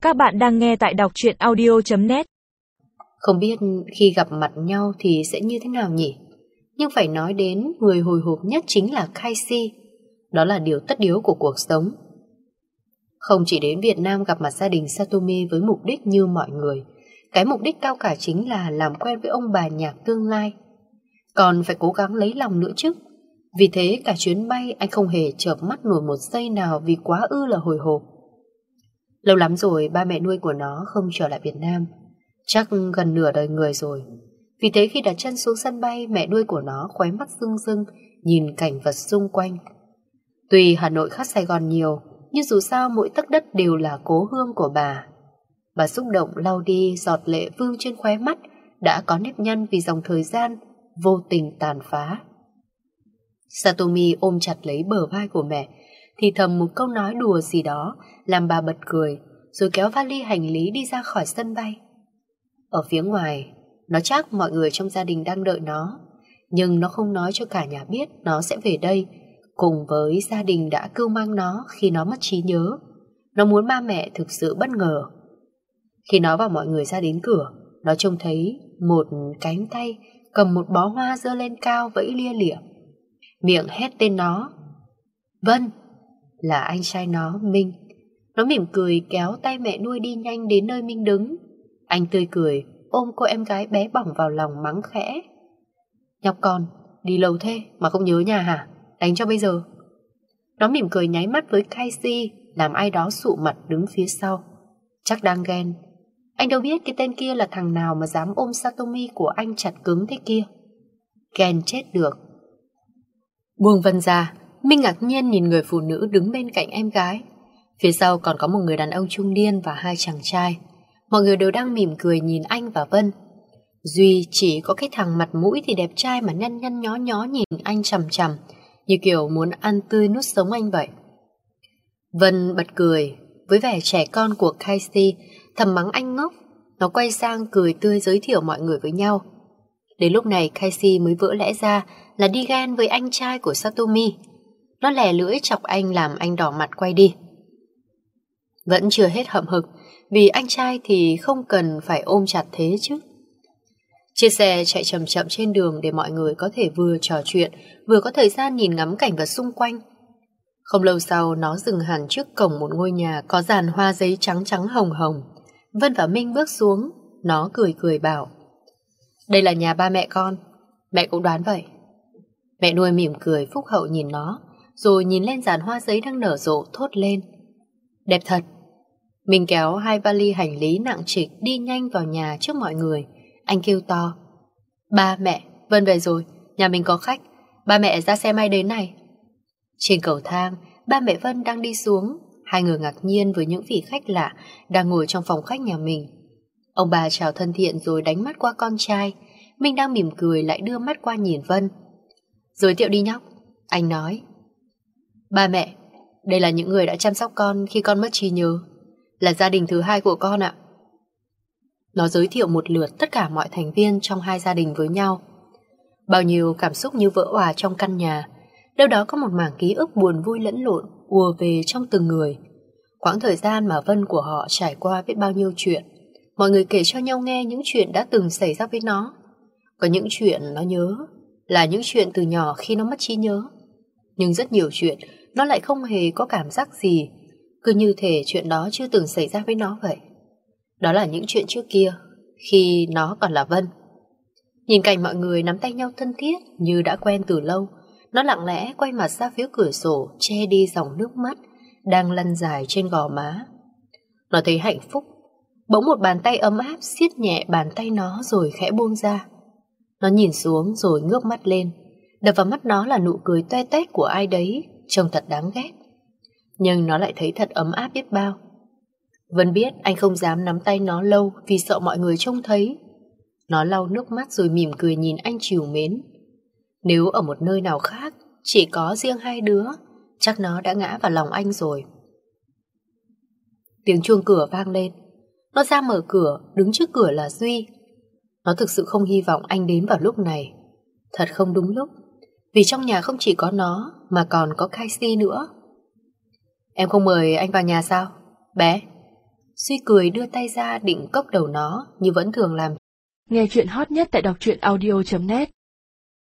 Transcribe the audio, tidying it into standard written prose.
Các bạn đang nghe tại đọc truyện audio.net. Không biết khi gặp mặt nhau thì sẽ như thế nào nhỉ? Nhưng phải nói đến người hồi hộp nhất chính là Casey. Đó là điều tất yếu của cuộc sống. Không chỉ đến Việt Nam gặp mặt gia đình Satomi với mục đích như mọi người. Cái mục đích cao cả chính là làm quen với ông bà nhạc tương lai. Còn phải cố gắng lấy lòng nữa chứ. Vì thế cả chuyến bay anh không hề chợp mắt nổi một giây nào vì quá ư là hồi hộp. Lâu lắm rồi ba mẹ nuôi của nó không trở lại Việt Nam. Chắc gần nửa đời người rồi. Vì thế khi đặt chân xuống sân bay, mẹ nuôi của nó khóe mắt rưng rưng nhìn cảnh vật xung quanh. Tuy Hà Nội khác Sài Gòn nhiều, nhưng dù sao mỗi tấc đất đều là cố hương của bà. Bà xúc động lau đi giọt lệ vương trên khóe mắt đã có nếp nhăn vì dòng thời gian vô tình tàn phá. Satomi ôm chặt lấy bờ vai của mẹ, thì thầm một câu nói đùa gì đó làm bà bật cười, rồi kéo vali hành lý đi ra khỏi sân bay. Ở phía ngoài, nó chắc mọi người trong gia đình đang đợi nó, nhưng nó không nói cho cả nhà biết nó sẽ về đây, cùng với gia đình đã cưu mang nó khi nó mất trí nhớ. Nó muốn ba mẹ thực sự bất ngờ. Khi nó và mọi người ra đến cửa, nó trông thấy một cánh tay cầm một bó hoa giơ lên cao vẫy lia lịa. Miệng hét tên nó. Vân, là anh trai nó, Minh. Nó mỉm cười kéo tay mẹ nuôi đi nhanh đến nơi Minh đứng. Anh tươi cười ôm cô em gái bé bỏng vào lòng mắng khẽ. Nhóc con, đi lâu thế mà không nhớ nhà hả? Đánh cho bây giờ. Nó mỉm cười nháy mắt với Casey, làm ai đó sụ mặt đứng phía sau. Chắc đang ghen. Anh đâu biết cái tên kia là thằng nào mà dám ôm Satomi của anh chặt cứng thế kia. Ghen chết được. Buông Vân ra, Minh ngạc nhiên nhìn người phụ nữ đứng bên cạnh em gái. Phía sau còn có một người đàn ông trung niên và hai chàng trai. Mọi người đều đang mỉm cười nhìn anh và Vân. Duy chỉ có cái thằng mặt mũi thì đẹp trai mà nhăn nhăn nhó nhó nhìn anh chằm chằm, như kiểu muốn ăn tươi nuốt sống anh vậy. Vân bật cười với vẻ trẻ con của Casey, thầm mắng anh ngốc. Nó quay sang cười tươi giới thiệu mọi người với nhau. Đến lúc này Casey mới vỡ lẽ ra là đi ghen với anh trai của Satomi. Nó lè lưỡi chọc anh làm anh đỏ mặt quay đi. Vẫn chưa hết hậm hực, vì anh trai thì không cần phải ôm chặt thế chứ. Chiếc xe chạy chậm chậm trên đường để mọi người có thể vừa trò chuyện, vừa có thời gian nhìn ngắm cảnh vật xung quanh. Không lâu sau, nó dừng hẳn trước cổng một ngôi nhà có dàn hoa giấy trắng trắng hồng hồng. Vân và Minh bước xuống, nó cười cười bảo. Đây là nhà ba mẹ con, mẹ cũng đoán vậy. Mẹ nuôi mỉm cười phúc hậu nhìn nó, rồi nhìn lên dàn hoa giấy đang nở rộ thốt lên. Đẹp thật. Mình kéo hai vali hành lý nặng trịch đi nhanh vào nhà trước mọi người. Anh kêu to. Ba mẹ, Vân về rồi, nhà mình có khách. Ba mẹ ra xe may đến này. Trên cầu thang, ba mẹ Vân đang đi xuống. Hai người ngạc nhiên với những vị khách lạ đang ngồi trong phòng khách nhà mình. Ông bà chào thân thiện rồi đánh mắt qua con trai. Minh đang mỉm cười lại đưa mắt qua nhìn Vân. Giới thiệu đi nhóc, anh nói. Ba mẹ, đây là những người đã chăm sóc con khi con mất trí nhớ, là gia đình thứ hai của con ạ. Nó giới thiệu một lượt tất cả mọi thành viên trong hai gia đình với nhau. Bao nhiêu cảm xúc như vỡ òa trong căn nhà. Đâu đó có một mảng ký ức buồn vui lẫn lộn ùa về trong từng người. Quãng thời gian mà Vân của họ trải qua biết bao nhiêu chuyện. Mọi người kể cho nhau nghe những chuyện đã từng xảy ra với nó. Có những chuyện nó nhớ là những chuyện từ nhỏ khi nó mất trí nhớ. Nhưng rất nhiều chuyện nó lại không hề có cảm giác gì, cứ như thể chuyện đó chưa từng xảy ra với nó vậy. Đó là những chuyện trước kia, khi nó còn là Vân. Nhìn cảnh mọi người nắm tay nhau thân thiết như đã quen từ lâu, nó lặng lẽ quay mặt ra phía cửa sổ, che đi dòng nước mắt đang lăn dài trên gò má. Nó thấy hạnh phúc. Bỗng một bàn tay ấm áp siết nhẹ bàn tay nó rồi khẽ buông ra. Nó nhìn xuống rồi ngước mắt lên. Đập vào mắt nó là nụ cười toe toét của ai đấy, trông thật đáng ghét. Nhưng nó lại thấy thật ấm áp biết bao. Vân biết anh không dám nắm tay nó lâu vì sợ mọi người trông thấy. Nó lau nước mắt rồi mỉm cười nhìn anh trìu mến. Nếu ở một nơi nào khác, chỉ có riêng hai đứa, chắc nó đã ngã vào lòng anh rồi. Tiếng chuông cửa vang lên. Nó ra mở cửa, đứng trước cửa là Duy. Nó thực sự không hy vọng anh đến vào lúc này. Thật không đúng lúc, vì trong nhà không chỉ có nó mà còn có Casey nữa. Em không mời anh vào nhà sao? Bé. Suy cười đưa tay ra định cốc đầu nó như vẫn thường làm. Nghe chuyện hot nhất tại đọc truyện audio.net